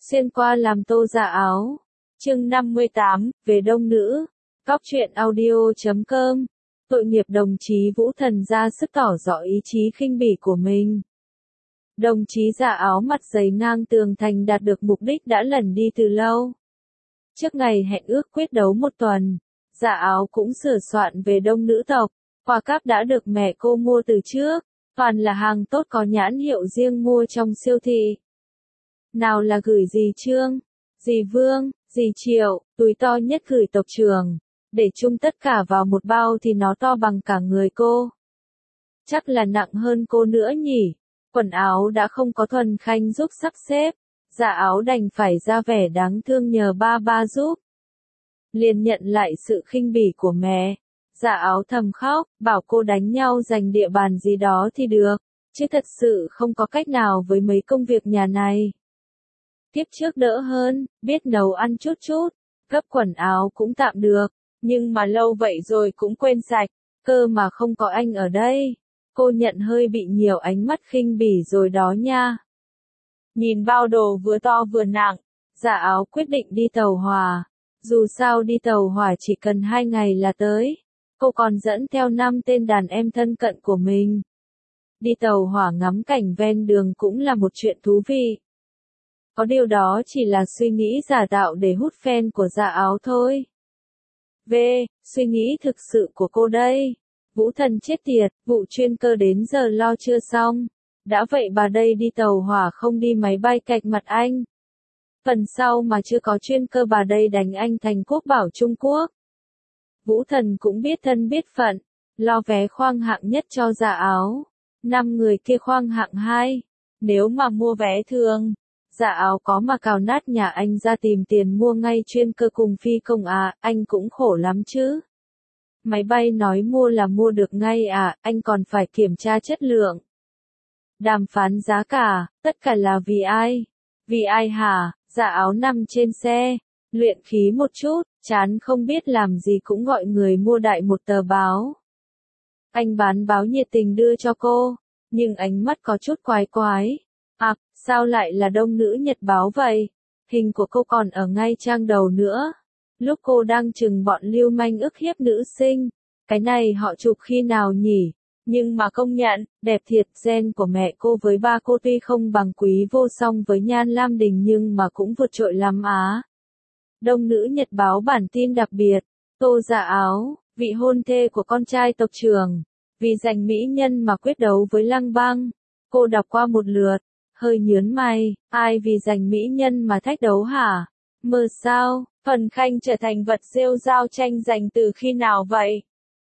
xuyên qua làm tô dạ áo. Chương 58, về đông nữ. Cóc truyện audio.com. Tội nghiệp đồng chí Vũ Thần ra sức tỏ rõ ý chí khinh bỉ của mình. Đồng chí dạ áo mặt dày ngang tường thành đạt được mục đích đã lẩn đi từ lâu. Trước ngày hẹn ước quyết đấu một tuần, dạ áo cũng sửa soạn về đông nữ tộc. Quà cáp đã được mẹ cô mua từ trước, toàn là hàng tốt có nhãn hiệu riêng mua trong siêu thị. Nào là gửi dì Trương, dì Vương, dì Triệu, túi to nhất gửi tộc trưởng. Để chung tất cả vào một bao thì nó to bằng cả người cô. Chắc là nặng hơn cô nữa nhỉ. Quần áo đã không có Thuần Khanh giúp sắp xếp, dạ áo đành phải ra vẻ đáng thương nhờ ba giúp. Liền nhận lại sự khinh bỉ của mẹ. Dạ áo thầm khóc, bảo cô đánh nhau giành địa bàn gì đó thì được, chứ thật sự không có cách nào với mấy công việc nhà này. Kiếp trước đỡ hơn, biết nấu ăn chút chút, gấp quần áo cũng tạm được, nhưng mà lâu vậy rồi cũng quên sạch, cơ mà không có anh ở đây. Cô nhận hơi bị nhiều ánh mắt khinh bỉ rồi đó nha. Nhìn bao đồ vừa to vừa nặng, dạ áo quyết định đi tàu hỏa. Dù sao đi tàu hỏa chỉ cần 2 ngày là tới. Cô còn dẫn theo 5 tên đàn em thân cận của mình. Đi tàu hỏa ngắm cảnh ven đường cũng là một chuyện thú vị. Có điều đó chỉ là suy nghĩ giả tạo để hút fan của dạ áo thôi. Suy nghĩ thực sự của cô đây. Vũ Thần chết tiệt, vụ chuyên cơ đến giờ lo chưa xong. Đã vậy bà đây đi tàu hỏa không đi máy bay cạch mặt anh. Phần sau mà chưa có chuyên cơ bà đây đánh anh thành quốc bảo Trung Quốc. Vũ Thần cũng biết thân biết phận, lo vé khoang hạng nhất cho dạ áo. 5 người kia khoang hạng 2. Nếu mà mua vé thường, dạ áo có mà cào nát nhà anh ra tìm tiền mua ngay chuyên cơ cùng phi công à, anh cũng khổ lắm chứ. Máy bay nói mua là mua được ngay à, anh còn phải kiểm tra chất lượng. Đàm phán giá cả, tất cả là vì ai? Vì ai hả? Dạ áo nằm trên xe, luyện khí một chút, chán không biết làm gì cũng gọi người mua đại một tờ báo. Anh bán báo nhiệt tình đưa cho cô, nhưng ánh mắt có chút quái quái. À, sao lại là đông nữ nhật báo vậy? Hình của cô còn ở ngay trang đầu nữa. Lúc cô đang chừng bọn lưu manh ức hiếp nữ sinh. Cái này họ chụp khi nào nhỉ? Nhưng mà công nhận, đẹp thiệt, gen của mẹ cô với ba cô tuy không bằng Quý Vô Song với Nhan Lam Đình nhưng mà cũng vượt trội lắm á. Đông nữ nhật báo bản tin đặc biệt, Tô Dạ Áo, vị hôn thê của con trai tộc trưởng, vì giành mỹ nhân mà quyết đấu với Lăng Băng. Cô đọc qua một lượt, hơi nhớn mày, ai vì giành mỹ nhân mà thách đấu hả? Mơ sao, Thuần Khanh trở thành vật rêu rao tranh giành từ khi nào vậy?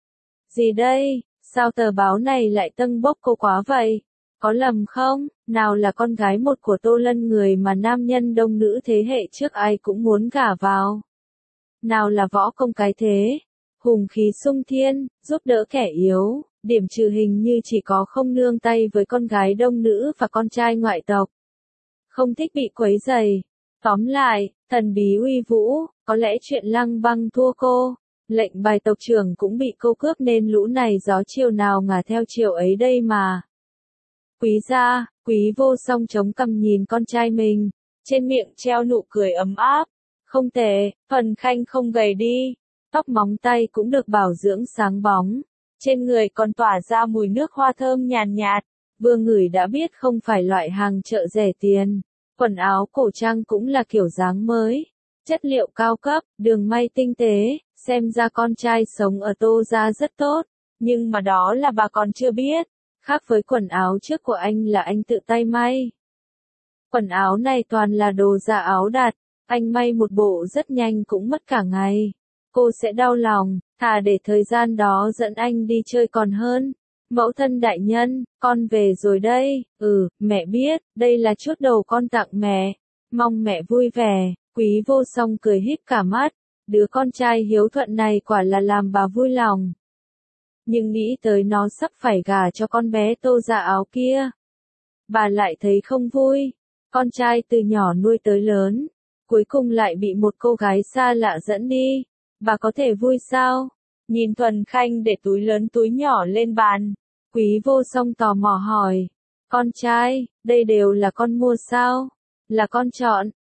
Gì đây? Sao tờ báo này lại tâng bốc cô quá vậy? Có lầm không? Nào là con gái một của Tô Lân, người mà nam nhân đông nữ thế hệ trước ai cũng muốn gả vào. Nào là võ công cái thế, hùng khí sung thiên, giúp đỡ kẻ yếu, điểm trừ hình như chỉ có không nương tay với con gái đông nữ và con trai ngoại tộc. Không thích bị quấy rầy. Tóm lại, thần bí uy vũ, có lẽ chuyện Lăng Băng thua cô. Lệnh bài tộc trưởng cũng bị cô cướp nên lũ này gió chiều nào ngả theo chiều ấy đây mà. Quý gia, Quý Vô Song chống cằm nhìn con trai mình, trên miệng treo nụ cười ấm áp. Không tệ, Thuần Khanh không gầy đi, tóc móng tay cũng được bảo dưỡng sáng bóng, trên người còn tỏa ra mùi nước hoa thơm nhàn nhạt, vừa ngửi đã biết không phải loại hàng chợ rẻ tiền. Quần áo cổ trang cũng là kiểu dáng mới, chất liệu cao cấp, đường may tinh tế. Xem ra con trai sống ở Tô gia rất tốt, nhưng mà đó là bà còn chưa biết. Khác với quần áo trước của anh là anh tự tay may. Quần áo này toàn là đồ dạ áo đặt, anh may một bộ rất nhanh cũng mất cả ngày. Cô sẽ đau lòng, thà để thời gian đó dẫn anh đi chơi còn hơn. Mẫu thân đại nhân, con về rồi đây. Mẹ biết, đây là chút đồ con tặng mẹ. Mong mẹ vui vẻ. Quý Vô Song cười híp cả mắt. Đứa con trai hiếu thuận này quả là làm bà vui lòng. Nhưng nghĩ tới nó sắp phải gả cho con bé Tô Dạ Áo kia, bà lại thấy không vui. Con trai từ nhỏ nuôi tới lớn, cuối cùng lại bị một cô gái xa lạ dẫn đi. Bà có thể vui sao? Nhìn Thuần Khanh để túi lớn túi nhỏ lên bàn, Quý Vô Song tò mò hỏi. Con trai, đây đều là con mua sao? Là con chọn,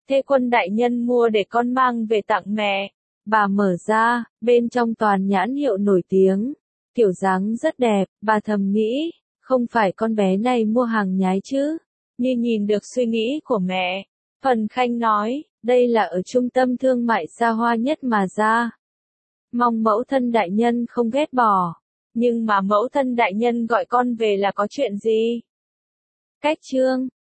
Thế Quân đại nhân mua để con mang về tặng mẹ. Bà mở ra, bên trong toàn nhãn hiệu nổi tiếng. Kiểu dáng rất đẹp, bà thầm nghĩ, không phải con bé này mua hàng nhái chứ. Như nhìn được suy nghĩ của mẹ. Phần Khanh nói, đây là ở trung tâm thương mại xa hoa nhất mà ra. Mong mẫu thân đại nhân không ghét bỏ. Nhưng mà mẫu thân đại nhân gọi con về là có chuyện gì? Cách chương